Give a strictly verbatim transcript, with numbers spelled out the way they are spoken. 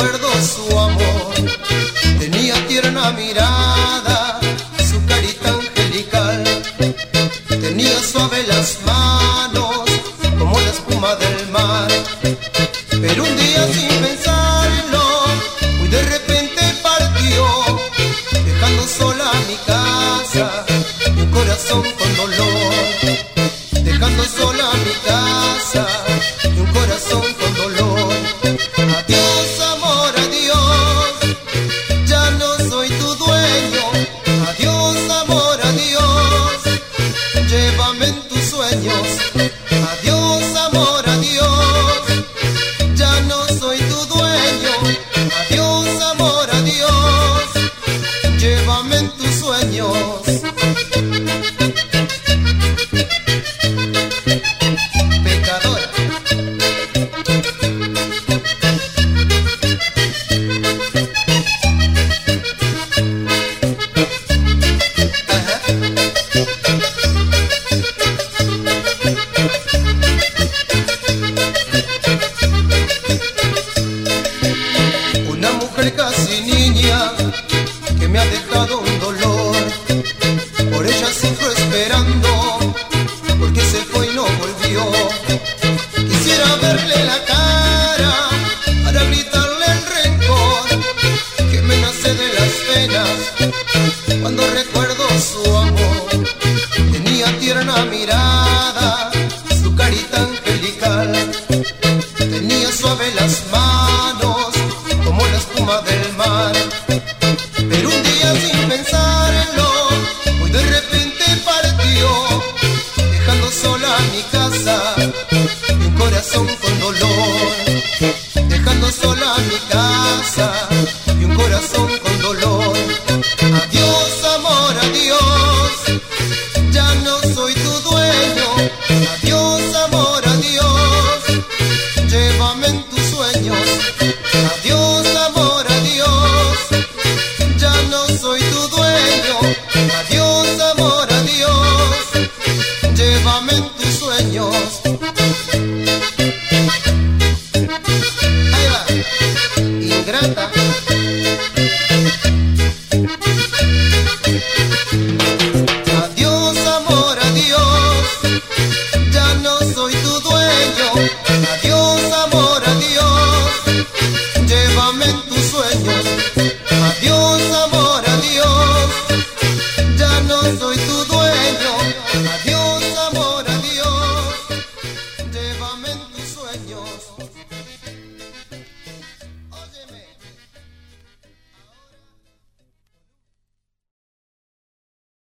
recuerdo su amor. Tenía tierna mirada, su carita angelical. Tenía suave las manos, como la espuma del mar. Pero un día sin pensarlo, muy de repente partió, dejando sola mi casa y un corazón con dolor. Dejando sola mi casa y un corazón con dolor. Adiós.